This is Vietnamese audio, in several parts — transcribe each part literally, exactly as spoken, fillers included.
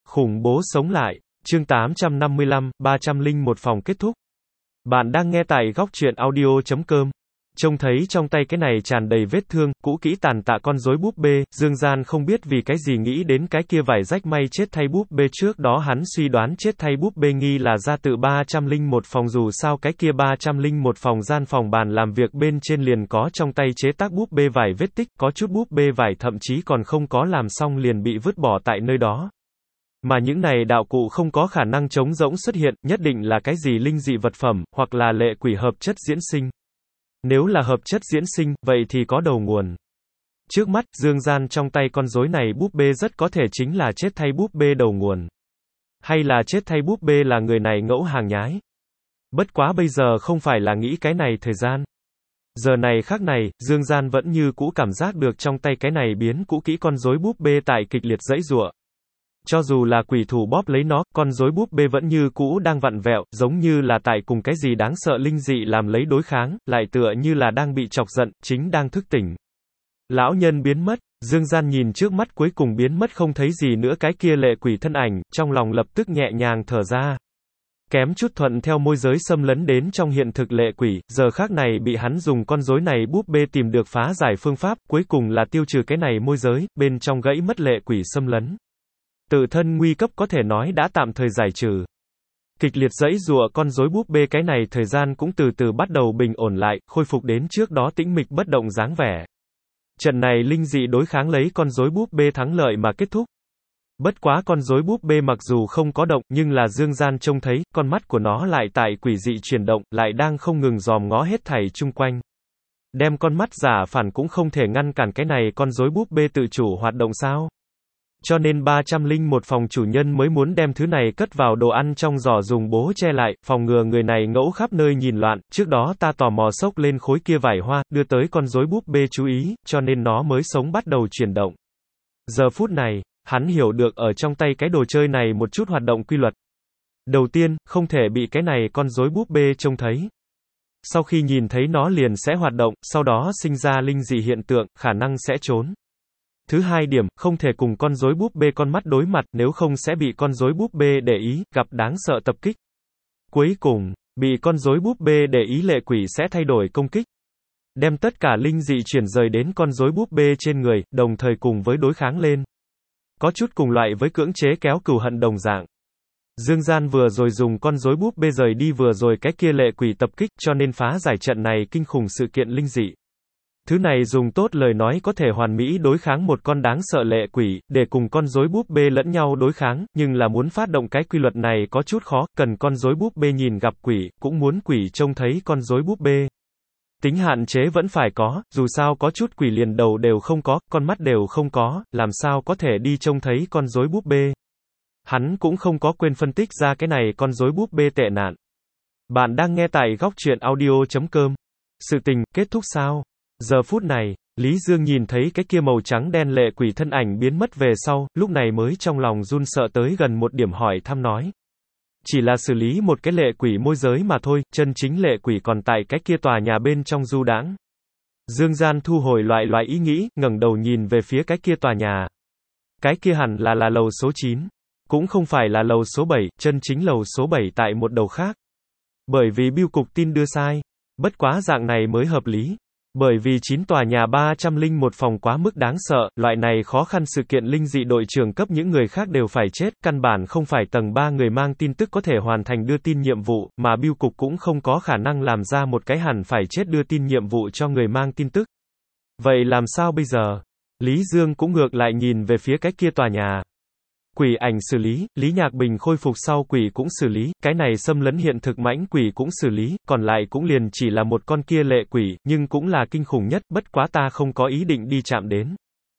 Khủng bố sống lại. Chương tám trăm năm mươi lăm, ba trăm lẻ một phòng kết thúc. Bạn đang nghe tại góc truyện audio chấm com. Trông thấy trong tay cái này tràn đầy vết thương, cũ kỹ tàn tạ con rối búp bê, Dương Gian không biết vì cái gì nghĩ đến cái kia vải rách may chết thay búp bê trước đó hắn suy đoán chết thay búp bê nghi là ra tự ba trăm lẻ một phòng dù sao cái kia ba trăm lẻ một phòng gian phòng bàn làm việc bên trên liền có trong tay chế tác búp bê vải vết tích, có chút búp bê vải thậm chí còn không có làm xong liền bị vứt bỏ tại nơi đó. Mà những này đạo cụ không có khả năng trống rỗng xuất hiện, nhất định là cái gì linh dị vật phẩm, hoặc là lệ quỷ hợp chất diễn sinh. Nếu là hợp chất diễn sinh, vậy thì có đầu nguồn. Trước mắt, Dương Gian trong tay con rối này búp bê rất có thể chính là chết thay búp bê đầu nguồn. Hay là chết thay búp bê là người này ngẫu hàng nhái. Bất quá bây giờ không phải là nghĩ cái này thời gian. Giờ này khác này, Dương Gian vẫn như cũ cảm giác được trong tay cái này biến cũ kỹ con rối búp bê tại kịch liệt giãy giụa. Cho dù là quỷ thủ bóp lấy nó, con rối búp bê vẫn như cũ đang vặn vẹo, giống như là tại cùng cái gì đáng sợ linh dị làm lấy đối kháng, lại tựa như là đang bị chọc giận, chính đang thức tỉnh. Lão nhân biến mất, Dương Gian nhìn trước mắt cuối cùng biến mất không thấy gì nữa cái kia lệ quỷ thân ảnh, trong lòng lập tức nhẹ nhàng thở ra. Kém chút thuận theo môi giới xâm lấn đến trong hiện thực lệ quỷ, giờ khác này bị hắn dùng con rối này búp bê tìm được phá giải phương pháp, cuối cùng là tiêu trừ cái này môi giới, bên trong gãy mất lệ quỷ xâm lấn. Tự thân nguy cấp có thể nói đã tạm thời giải trừ. Kịch liệt giãy giụa con rối búp bê cái này thời gian cũng từ từ bắt đầu bình ổn lại, khôi phục đến trước đó tĩnh mịch bất động dáng vẻ. Trận này linh dị đối kháng lấy con rối búp bê thắng lợi mà kết thúc. Bất quá con rối búp bê mặc dù không có động, nhưng là Dương Gian trông thấy, con mắt của nó lại tại quỷ dị chuyển động, lại đang không ngừng dòm ngó hết thảy chung quanh. Đem con mắt giả phản cũng không thể ngăn cản cái này con rối búp bê tự chủ hoạt động sao? Cho nên ba trăm lẻ một phòng chủ nhân mới muốn đem thứ này cất vào đồ ăn trong giỏ dùng bố che lại, phòng ngừa người này ngẫu khắp nơi nhìn loạn. Trước đó ta tò mò xốc lên khối kia vải hoa, đưa tới con rối búp bê chú ý, cho nên nó mới sống bắt đầu chuyển động. Giờ phút này, hắn hiểu được ở trong tay cái đồ chơi này một chút hoạt động quy luật. Đầu tiên, không thể bị cái này con rối búp bê trông thấy. Sau khi nhìn thấy nó liền sẽ hoạt động, sau đó sinh ra linh dị hiện tượng, khả năng sẽ trốn. Thứ hai điểm, không thể cùng con rối búp bê con mắt đối mặt, nếu không sẽ bị con rối búp bê để ý, gặp đáng sợ tập kích. Cuối cùng, bị con rối búp bê để ý lệ quỷ sẽ thay đổi công kích. Đem tất cả linh dị chuyển rời đến con rối búp bê trên người, đồng thời cùng với đối kháng lên. Có chút cùng loại với cưỡng chế kéo cừu hận đồng dạng. Dương Gian vừa rồi dùng con rối búp bê rời đi vừa rồi cái kia lệ quỷ tập kích, cho nên phá giải trận này kinh khủng sự kiện linh dị. Thứ này dùng tốt lời nói có thể hoàn mỹ đối kháng một con đáng sợ lệ quỷ, để cùng con rối búp bê lẫn nhau đối kháng, nhưng là muốn phát động cái quy luật này có chút khó, cần con rối búp bê nhìn gặp quỷ, cũng muốn quỷ trông thấy con rối búp bê. Tính hạn chế vẫn phải có, dù sao có chút quỷ liền đầu đều không có, con mắt đều không có, làm sao có thể đi trông thấy con rối búp bê. Hắn cũng không có quên phân tích ra cái này con rối búp bê tệ nạn. Bạn đang nghe tại góc truyện audio chấm com. Sự tình, kết thúc sao? Giờ phút này, Lý Dương nhìn thấy cái kia màu trắng đen lệ quỷ thân ảnh biến mất về sau, lúc này mới trong lòng run sợ tới gần một điểm hỏi thăm nói. Chỉ là xử lý một cái lệ quỷ môi giới mà thôi, chân chính lệ quỷ còn tại cái kia tòa nhà bên trong du đãng. Dương Gian thu hồi loại loại ý nghĩ, ngẩng đầu nhìn về phía cái kia tòa nhà. Cái kia hẳn là là lầu số chín. Cũng không phải là lầu số bảy, chân chính lầu số bảy tại một đầu khác. Bởi vì bưu cục tin đưa sai. Bất quá dạng này mới hợp lý. Bởi vì chín tòa nhà ba trăm lẻ một phòng quá mức đáng sợ, loại này khó khăn sự kiện linh dị đội trưởng cấp những người khác đều phải chết, căn bản không phải tầng ba người mang tin tức có thể hoàn thành đưa tin nhiệm vụ, mà bưu cục cũng không có khả năng làm ra một cái hẳn phải chết đưa tin nhiệm vụ cho người mang tin tức. Vậy làm sao bây giờ? Lý Dương cũng ngược lại nhìn về phía cái kia tòa nhà. Quỷ ảnh xử lý, Lý Nhạc Bình khôi phục sau quỷ cũng xử lý, cái này xâm lấn hiện thực mãnh quỷ cũng xử lý, còn lại cũng liền chỉ là một con kia lệ quỷ, nhưng cũng là kinh khủng nhất, bất quá ta không có ý định đi chạm đến.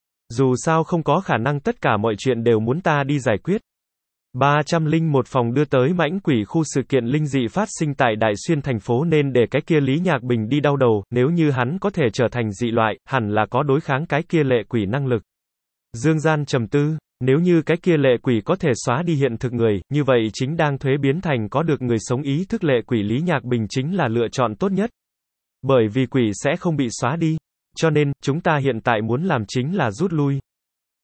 Dù sao không có khả năng tất cả mọi chuyện đều muốn ta đi giải quyết. ba trăm lẻ một phòng đưa tới mãnh quỷ khu sự kiện linh dị phát sinh tại Đại Xuyên thành phố nên để cái kia Lý Nhạc Bình đi đau đầu, nếu như hắn có thể trở thành dị loại, hẳn là có đối kháng cái kia lệ quỷ năng lực. Dương Gian trầm tư. Nếu như cái kia lệ quỷ có thể xóa đi hiện thực người, như vậy chính đang thuế biến thành có được người sống ý thức lệ quỷ Lý Nhạc Bình chính là lựa chọn tốt nhất. Bởi vì quỷ sẽ không bị xóa đi. Cho nên, chúng ta hiện tại muốn làm chính là rút lui.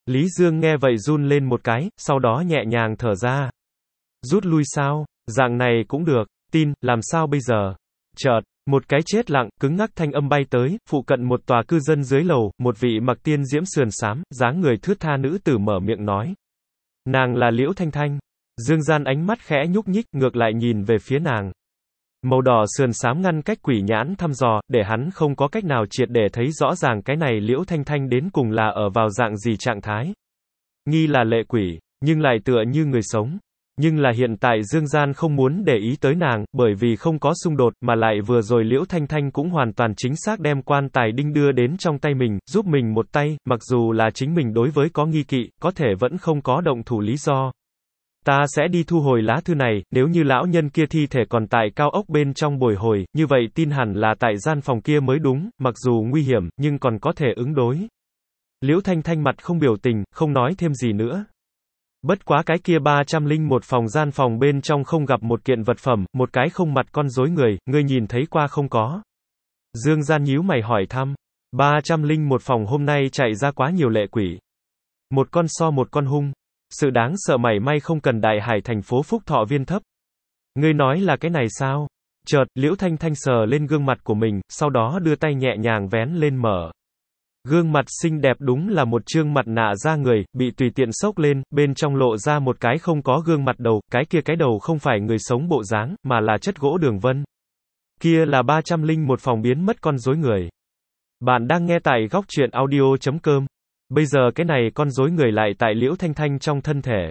Lý Dương nghe vậy run lên một cái, sau đó nhẹ nhàng thở ra. Rút lui sao? Dạng này cũng được. Tin, làm sao bây giờ? Chợt, một cái chết lặng, cứng ngắc thanh âm bay tới, phụ cận một tòa cư dân dưới lầu, một vị mặc tiên diễm sườn xám, dáng người thướt tha nữ tử mở miệng nói. Nàng là Liễu Thanh Thanh. Dương Gian ánh mắt khẽ nhúc nhích, ngược lại nhìn về phía nàng. Màu đỏ sườn xám ngăn cách quỷ nhãn thăm dò, để hắn không có cách nào triệt để thấy rõ ràng cái này Liễu Thanh Thanh đến cùng là ở vào dạng gì trạng thái. Nghi là lệ quỷ, nhưng lại tựa như người sống. Nhưng là hiện tại Dương Gian không muốn để ý tới nàng, bởi vì không có xung đột, mà lại vừa rồi Liễu Thanh Thanh cũng hoàn toàn chính xác đem quan tài đinh đưa đến trong tay mình, giúp mình một tay, mặc dù là chính mình đối với có nghi kỵ, có thể vẫn không có động thủ lý do. Ta sẽ đi thu hồi lá thư này, nếu như lão nhân kia thi thể còn tại cao ốc bên trong bồi hồi, như vậy tin hẳn là tại gian phòng kia mới đúng, mặc dù nguy hiểm, nhưng còn có thể ứng đối. Liễu Thanh Thanh mặt không biểu tình, không nói thêm gì nữa. Bất quá cái kia ba trăm lẻ một phòng gian phòng bên trong không gặp một kiện vật phẩm, một cái không mặt con rối người, ngươi nhìn thấy qua không có? Dương Gian nhíu mày hỏi thăm. ba trăm lẻ một phòng hôm nay chạy ra quá nhiều lệ quỷ. Một con so một con hung. Sự đáng sợ mảy may không cần Đại Hải thành phố Phúc Thọ viên thấp. Ngươi nói là cái này sao? Chợt, Liễu Thanh Thanh sờ lên gương mặt của mình, sau đó đưa tay nhẹ nhàng vén lên mở. Gương mặt xinh đẹp đúng là một trương mặt nạ da người, bị tùy tiện xốc lên, bên trong lộ ra một cái không có gương mặt đầu, cái kia cái đầu không phải người sống bộ dáng, mà là chất gỗ đường vân. Kia là ba trăm lẻ một phòng biến mất con rối người. Bạn đang nghe tại góc truyện audio chấm com. Bây giờ cái này con rối người lại tại Liễu Thanh Thanh trong thân thể.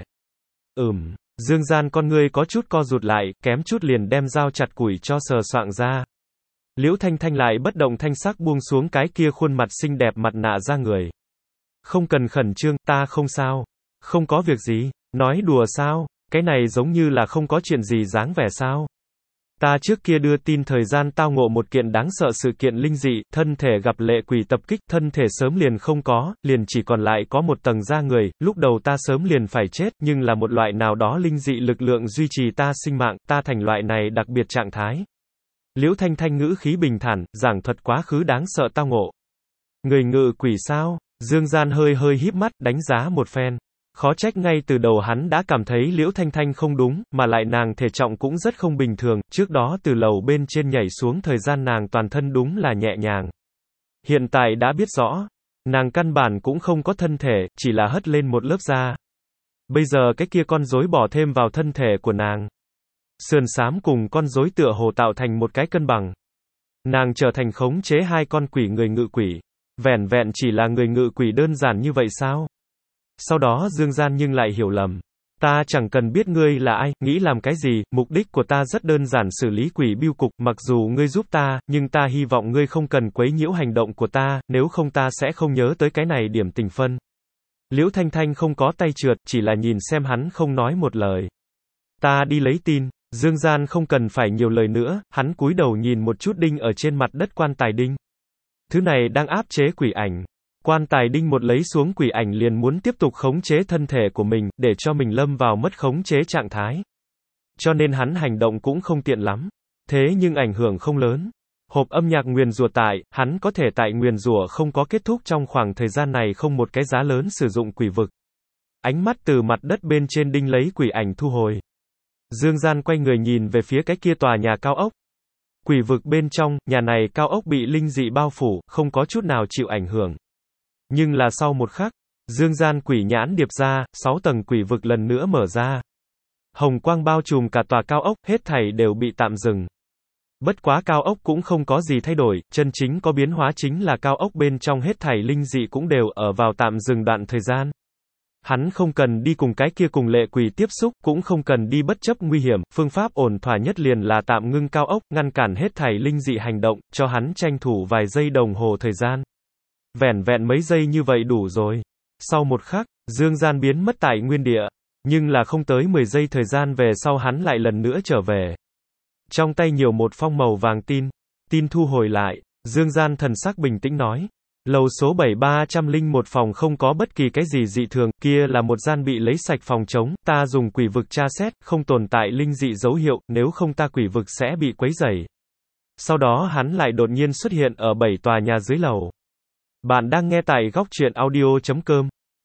Ừm, Dương Gian con ngươi có chút co rụt lại, kém chút liền đem dao chặt củi cho sờ soạng ra. Liễu Thanh Thanh lại bất động thanh sắc buông xuống cái kia khuôn mặt xinh đẹp mặt nạ ra người. Không cần khẩn trương, ta không sao. Không có việc gì. Nói đùa sao? Cái này giống như là không có chuyện gì dáng vẻ sao? Ta trước kia đưa tin thời gian tao ngộ một kiện đáng sợ sự kiện linh dị, thân thể gặp lệ quỷ tập kích, thân thể sớm liền không có, liền chỉ còn lại có một tầng da người, lúc đầu ta sớm liền phải chết, nhưng là một loại nào đó linh dị lực lượng duy trì ta sinh mạng, ta thành loại này đặc biệt trạng thái. Liễu Thanh Thanh ngữ khí bình thản, giảng thuật quá khứ đáng sợ tao ngộ. Người ngự quỷ sao? Dương Gian hơi hơi híp mắt, đánh giá một phen. Khó trách ngay từ đầu hắn đã cảm thấy Liễu Thanh Thanh không đúng, mà lại nàng thể trọng cũng rất không bình thường, trước đó từ lầu bên trên nhảy xuống thời gian nàng toàn thân đúng là nhẹ nhàng. Hiện tại đã biết rõ, nàng căn bản cũng không có thân thể, chỉ là hất lên một lớp da. Bây giờ cái kia con rối bỏ thêm vào thân thể của nàng. Sườn xám cùng con rối tựa hồ tạo thành một cái cân bằng. Nàng trở thành khống chế hai con quỷ người ngự quỷ. Vẻn vẹn chỉ là người ngự quỷ đơn giản như vậy sao? Sau đó Dương Gian nhưng lại hiểu lầm. Ta chẳng cần biết ngươi là ai, nghĩ làm cái gì, mục đích của ta rất đơn giản xử lý quỷ biêu cục, mặc dù ngươi giúp ta, nhưng ta hy vọng ngươi không cần quấy nhiễu hành động của ta, nếu không ta sẽ không nhớ tới cái này điểm tình phân. Liễu Thanh Thanh không có tay trượt, chỉ là nhìn xem hắn không nói một lời. Ta đi lấy tin. Dương Gian không cần phải nhiều lời nữa, hắn cúi đầu nhìn một chút đinh ở trên mặt đất quan tài đinh. Thứ này đang áp chế quỷ ảnh. Quan tài đinh một lấy xuống quỷ ảnh liền muốn tiếp tục khống chế thân thể của mình, để cho mình lâm vào mất khống chế trạng thái. Cho nên hắn hành động cũng không tiện lắm. Thế nhưng ảnh hưởng không lớn. Hộp âm nhạc nguyền rủa tại, hắn có thể tại nguyền rủa không có kết thúc trong khoảng thời gian này không một cái giá lớn sử dụng quỷ vực. Ánh mắt từ mặt đất bên trên đinh lấy quỷ ảnh thu hồi. Dương Gian quay người nhìn về phía cái kia tòa nhà cao ốc. Quỷ vực bên trong, nhà này cao ốc bị linh dị bao phủ, không có chút nào chịu ảnh hưởng. Nhưng là sau một khắc, Dương Gian quỷ nhãn điệp ra, sáu tầng quỷ vực lần nữa mở ra. Hồng quang bao trùm cả tòa cao ốc, hết thảy đều bị tạm dừng. Bất quá cao ốc cũng không có gì thay đổi, chân chính có biến hóa chính là cao ốc bên trong hết thảy linh dị cũng đều ở vào tạm dừng đoạn thời gian. Hắn không cần đi cùng cái kia cùng lệ quỷ tiếp xúc, cũng không cần đi bất chấp nguy hiểm, phương pháp ổn thỏa nhất liền là tạm ngưng cao ốc, ngăn cản hết thảy linh dị hành động, cho hắn tranh thủ vài giây đồng hồ thời gian. Vẻn vẹn mấy giây như vậy đủ rồi. Sau một khắc, Dương Gian biến mất tại nguyên địa, nhưng là không tới mười giây thời gian về sau hắn lại lần nữa trở về. Trong tay nhiều một phong màu vàng tin, tin thu hồi lại, Dương Gian thần sắc bình tĩnh nói. Lầu số bảy ba trăm lẻ một phòng không có bất kỳ cái gì dị thường, kia là một gian bị lấy sạch phòng trống, ta dùng quỷ vực tra xét, không tồn tại linh dị dấu hiệu, nếu không ta quỷ vực sẽ bị quấy rầy. Sau đó hắn lại đột nhiên xuất hiện ở bảy tòa nhà dưới lầu. Bạn đang nghe tại góc truyện audio chấm com.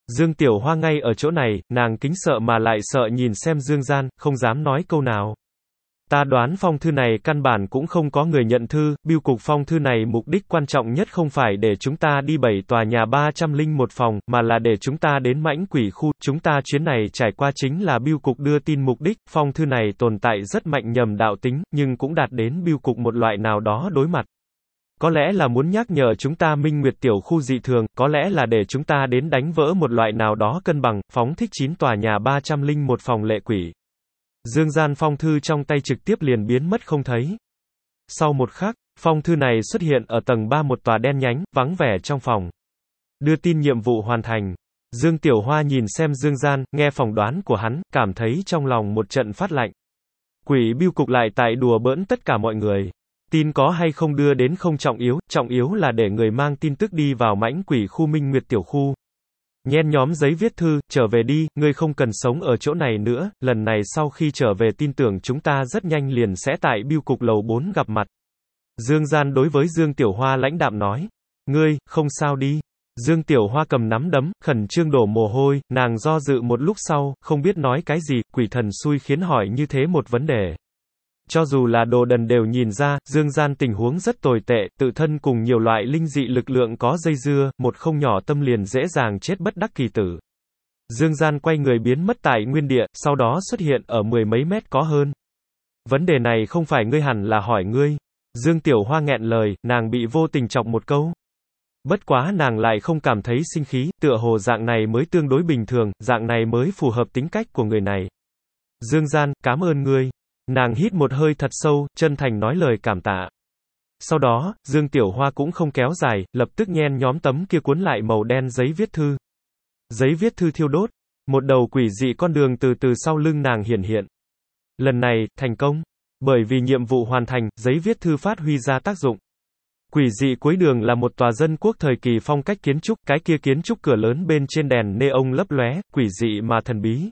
Dương Tiểu Hoa ngay ở chỗ này, nàng kính sợ mà lại sợ nhìn xem Dương Gian, không dám nói câu nào. Ta đoán phong thư này căn bản cũng không có người nhận thư, bưu cục phong thư này mục đích quan trọng nhất không phải để chúng ta đi bảy tòa nhà ba trăm lẻ một phòng, mà là để chúng ta đến mãnh quỷ khu, chúng ta chuyến này trải qua chính là bưu cục đưa tin mục đích, phong thư này tồn tại rất mạnh nhầm đạo tính, nhưng cũng đạt đến bưu cục một loại nào đó đối mặt. Có lẽ là muốn nhắc nhở chúng ta Minh Nguyệt tiểu khu dị thường, có lẽ là để chúng ta đến đánh vỡ một loại nào đó cân bằng, phóng thích chín tòa nhà ba trăm lẻ một phòng lệ quỷ. Dương Gian phong thư trong tay trực tiếp liền biến mất không thấy. Sau một khắc, phong thư này xuất hiện ở tầng ba một tòa đen nhánh, vắng vẻ trong phòng. Đưa tin nhiệm vụ hoàn thành. Dương Tiểu Hoa nhìn xem Dương Gian, nghe phỏng đoán của hắn, cảm thấy trong lòng một trận phát lạnh. Quỷ bưu cục lại tại đùa bỡn tất cả mọi người. Tin có hay không đưa đến không trọng yếu, trọng yếu là để người mang tin tức đi vào mãnh quỷ khu Minh Nguyệt tiểu khu. Nhen nhóm giấy viết thư, trở về đi, ngươi không cần sống ở chỗ này nữa, lần này sau khi trở về tin tưởng chúng ta rất nhanh liền sẽ tại bưu cục lầu bốn gặp mặt. Dương Gian đối với Dương Tiểu Hoa lãnh đạm nói. Ngươi, không sao đi. Dương Tiểu Hoa cầm nắm đấm, khẩn trương đổ mồ hôi, nàng do dự một lúc sau, không biết nói cái gì, quỷ thần xui khiến hỏi như thế một vấn đề. Cho dù là đồ đần đều nhìn ra, Dương Gian tình huống rất tồi tệ, tự thân cùng nhiều loại linh dị lực lượng có dây dưa, một không nhỏ tâm liền dễ dàng chết bất đắc kỳ tử. Dương Gian quay người biến mất tại nguyên địa, sau đó xuất hiện ở mười mấy mét có hơn. Vấn đề này không phải ngươi hẳn là hỏi ngươi. Dương Tiểu Hoa nghẹn lời, nàng bị vô tình chọc một câu. Bất quá nàng lại không cảm thấy sinh khí, tựa hồ dạng này mới tương đối bình thường, dạng này mới phù hợp tính cách của người này. Dương Gian, cảm ơn ngươi. Nàng hít một hơi thật sâu, chân thành nói lời cảm tạ. Sau đó, Dương Tiểu Hoa cũng không kéo dài, lập tức nhen nhóm tấm kia cuốn lại màu đen giấy viết thư. Giấy viết thư thiêu đốt, một đầu quỷ dị con đường từ từ sau lưng nàng hiển hiện. Lần này, thành công. Bởi vì nhiệm vụ hoàn thành, giấy viết thư phát huy ra tác dụng. Quỷ dị cuối đường là một tòa dân quốc thời kỳ phong cách kiến trúc, cái kia kiến trúc cửa lớn bên trên đèn neon lấp lóe, quỷ dị mà thần bí.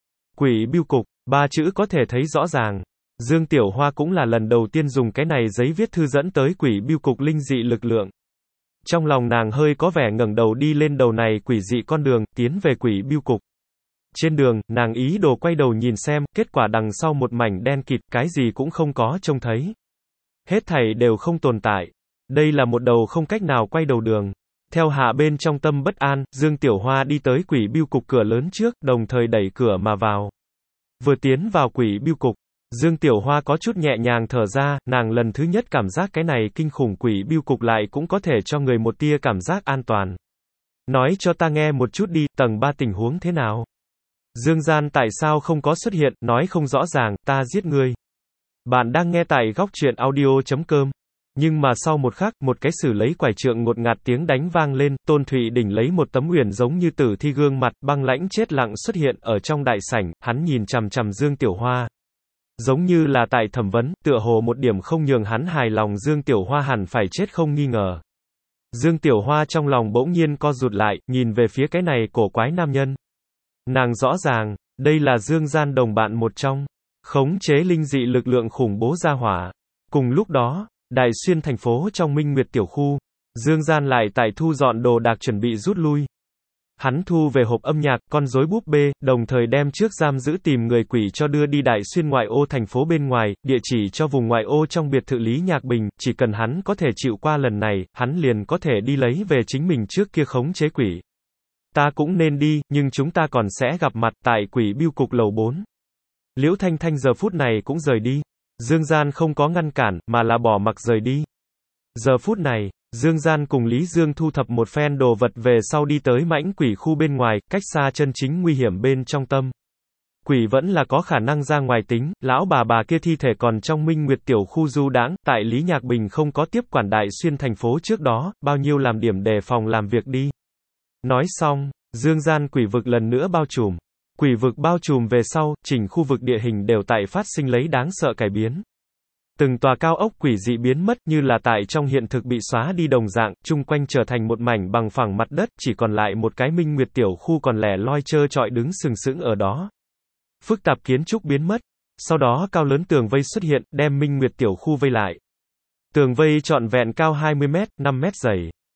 Quỷ bưu cục, ba chữ có thể thấy rõ ràng. Dương Tiểu Hoa cũng là lần đầu tiên dùng cái này giấy viết thư dẫn tới quỷ bưu cục linh dị lực lượng. Trong lòng nàng hơi có vẻ ngẩng đầu đi lên đầu này quỷ dị con đường, tiến về quỷ bưu cục. Trên đường, nàng ý đồ quay đầu nhìn xem, kết quả đằng sau một mảnh đen kịt, cái gì cũng không có trông thấy. Hết thảy đều không tồn tại. Đây là một đầu không cách nào quay đầu đường. Theo hạ bên trong tâm bất an, Dương Tiểu Hoa đi tới quỷ bưu cục cửa lớn trước, đồng thời đẩy cửa mà vào. Vừa tiến vào quỷ bưu cục, Dương Tiểu Hoa có chút nhẹ nhàng thở ra, nàng lần thứ nhất cảm giác cái này kinh khủng quỷ bưu cục lại cũng có thể cho người một tia cảm giác an toàn. Nói cho ta nghe một chút đi, tầng ba tình huống thế nào? Dương Gian tại sao không có xuất hiện, nói không rõ ràng, ta giết ngươi. Bạn đang nghe tại góc truyện audio chấm com. Nhưng mà sau một khắc, một cái sử lấy quải trượng ngột ngạt tiếng đánh vang lên, Tôn Thụy Đỉnh lấy một tấm uyển giống như tử thi gương mặt, băng lãnh chết lặng xuất hiện ở trong đại sảnh, hắn nhìn chằm chằm Dương Tiểu Hoa. Giống như là tại thẩm vấn, tựa hồ một điểm không nhường hắn hài lòng Dương Tiểu Hoa hẳn phải chết không nghi ngờ. Dương Tiểu Hoa trong lòng bỗng nhiên co rụt lại, nhìn về phía cái này cổ quái nam nhân. Nàng rõ ràng, đây là Dương Gian đồng bạn một trong, khống chế linh dị lực lượng khủng bố ra hỏa. Cùng lúc đó, Đại Xuyên thành phố trong Minh Nguyệt tiểu khu, Dương Gian lại tại thu dọn đồ đạc chuẩn bị rút lui. Hắn thu về hộp âm nhạc, con rối búp bê, đồng thời đem trước giam giữ tìm người quỷ cho đưa đi Đại Xuyên ngoại ô thành phố bên ngoài, địa chỉ cho vùng ngoại ô trong biệt thự Lý Nhạc Bình, chỉ cần hắn có thể chịu qua lần này, hắn liền có thể đi lấy về chính mình trước kia khống chế quỷ. Ta cũng nên đi, nhưng chúng ta còn sẽ gặp mặt tại quỷ bưu cục lầu bốn. Liễu Thanh Thanh giờ phút này cũng rời đi. Dương Gian không có ngăn cản, mà là bỏ mặc rời đi. Giờ phút này, Dương Gian cùng Lý Dương thu thập một phen đồ vật về sau đi tới mãnh quỷ khu bên ngoài, cách xa chân chính nguy hiểm bên trong tâm. Quỷ vẫn là có khả năng ra ngoài tính, lão bà bà kia thi thể còn trong Minh Nguyệt tiểu khu du đãng, tại Lý Nhạc Bình không có tiếp quản Đại Xuyên thành phố trước đó, bao nhiêu làm điểm đề phòng làm việc đi. Nói xong, Dương Gian quỷ vực lần nữa bao trùm. Quỷ vực bao trùm về sau, chỉnh khu vực địa hình đều tại phát sinh lấy đáng sợ cải biến. Từng tòa cao ốc quỷ dị biến mất như là tại trong hiện thực bị xóa đi đồng dạng, chung quanh trở thành một mảnh bằng phẳng mặt đất, chỉ còn lại một cái Minh Nguyệt tiểu khu còn lẻ loi trơ trọi đứng sừng sững ở đó. Phức tạp kiến trúc biến mất, sau đó cao lớn tường vây xuất hiện, đem Minh Nguyệt tiểu khu vây lại. Tường vây trọn vẹn cao hai mươi mét, năm mét dày.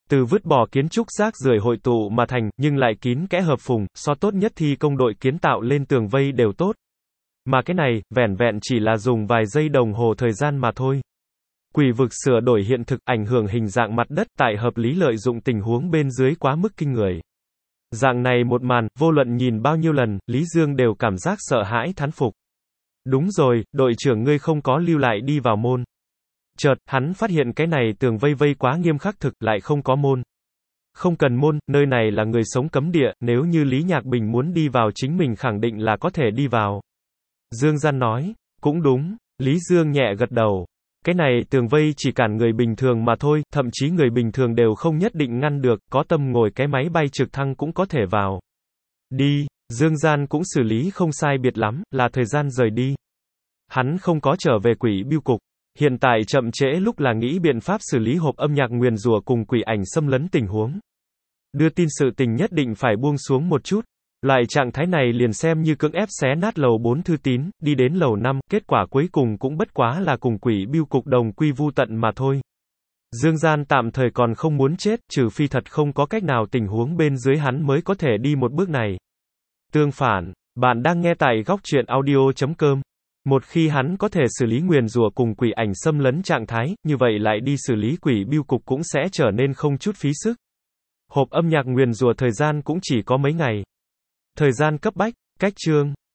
Từ vứt bỏ kiến trúc rác rưởi hội tụ mà thành, nhưng lại kín kẽ hợp phùng, so tốt nhất thi công đội kiến tạo lên tường vây đều tốt. Mà cái này, vẻn vẹn chỉ là dùng vài giây đồng hồ thời gian mà thôi. Quỷ vực sửa đổi hiện thực, ảnh hưởng hình dạng mặt đất, tại hợp lý lợi dụng tình huống bên dưới quá mức kinh người. Dạng này một màn, vô luận nhìn bao nhiêu lần, Lý Dương đều cảm giác sợ hãi thán phục. Đúng rồi, đội trưởng ngươi không có lưu lại đi vào môn. Chợt, hắn phát hiện cái này tường vây vây quá nghiêm khắc thực, lại không có môn. Không cần môn, nơi này là người sống cấm địa, nếu như Lý Nhạc Bình muốn đi vào chính mình khẳng định là có thể đi vào. Dương Gian nói, cũng đúng, Lý Dương nhẹ gật đầu. Cái này tường vây chỉ cản người bình thường mà thôi, thậm chí người bình thường đều không nhất định ngăn được, có tâm ngồi cái máy bay trực thăng cũng có thể vào. Đi, Dương Gian cũng xử lý không sai biệt lắm, là thời gian rời đi. Hắn không có trở về quỷ bưu cục. Hiện tại chậm trễ lúc là nghĩ biện pháp xử lý hộp âm nhạc nguyền rủa cùng quỷ ảnh xâm lấn tình huống. Đưa tin sự tình nhất định phải buông xuống một chút. Loại trạng thái này liền xem như cưỡng ép xé nát lầu bốn thư tín, đi đến lầu năm, kết quả cuối cùng cũng bất quá là cùng quỷ bưu cục đồng quy vu tận mà thôi. Dương Gian tạm thời còn không muốn chết, trừ phi thật không có cách nào tình huống bên dưới hắn mới có thể đi một bước này. Tương phản, bạn đang nghe tại góc truyện audio chấm com. Một khi hắn có thể xử lý nguyền rủa cùng quỷ ảnh xâm lấn trạng thái, như vậy lại đi xử lý quỷ bưu cục cũng sẽ trở nên không chút phí sức. Hộp âm nhạc nguyền rủa thời gian cũng chỉ có mấy ngày. Thời gian cấp bách, cách chương.